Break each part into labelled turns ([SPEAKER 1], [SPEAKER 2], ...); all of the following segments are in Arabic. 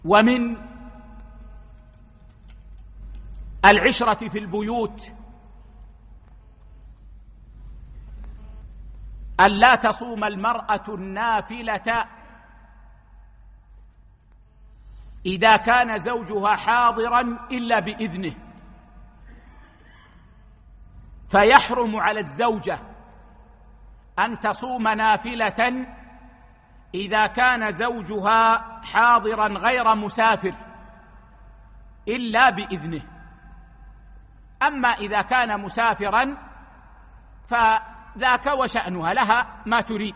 [SPEAKER 1] ومن العشرة في البيوت أن لا تصوم المرأة النافلة إذا كان زوجها حاضرا إلا بإذنه، فيحرم على الزوجة أن تصوم نافلة إذا كان زوجها حاضرا غير مسافر إلا بإذنه. أما إذا كان مسافرا فذاك وشأنها، لها ما تريد.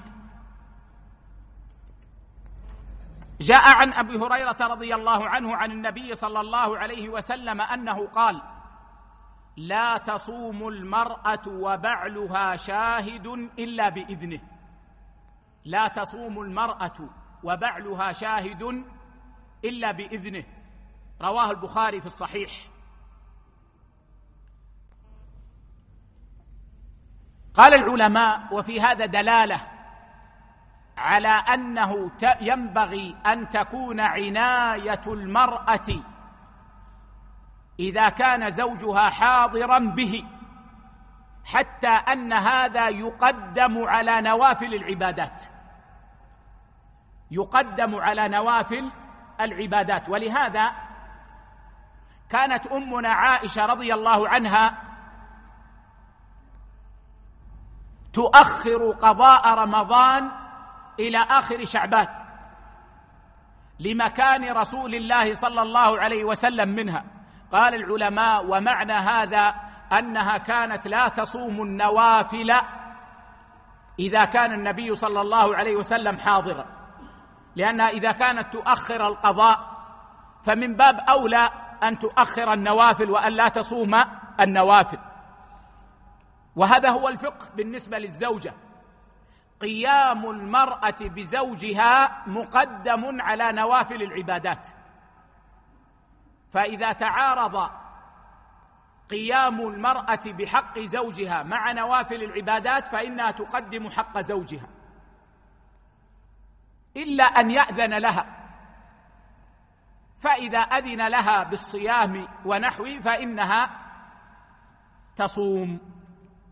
[SPEAKER 1] جاء عن أبي هريرة رضي الله عنه عن النبي صلى الله عليه وسلم أنه قال: لا تصوم المرأة وبعلها شاهد إلا بإذنه. لا تصوم المرأة وبعلها شاهد إلا بإذنه، رواه البخاري في الصحيح. قال العلماء: وفي هذا دلالة على أنه ينبغي أن تكون عناية المرأة إذا كان زوجها حاضرا به، حتى أن هذا يقدم على نوافل العبادات، يقدم على نوافل العبادات. ولهذا كانت أمنا عائشة رضي الله عنها تؤخر قضاء رمضان إلى آخر شعبان لمكان رسول الله صلى الله عليه وسلم منها. قال العلماء: ومعنى هذا أنها كانت لا تصوم النوافل إذا كان النبي صلى الله عليه وسلم حاضرا، لأنها إذا كانت تؤخر القضاء فمن باب أولى أن تؤخر النوافل وأن لا تصوم النوافل. وهذا هو الفقه بالنسبة للزوجة: قيام المرأة بزوجها مقدم على نوافل العبادات، فإذا تعارض قيام المرأة بحق زوجها مع نوافل العبادات فإنها تقدم حق زوجها، إلا أن يأذن لها، فإذا أذن لها بالصيام ونحوه فإنها تصوم.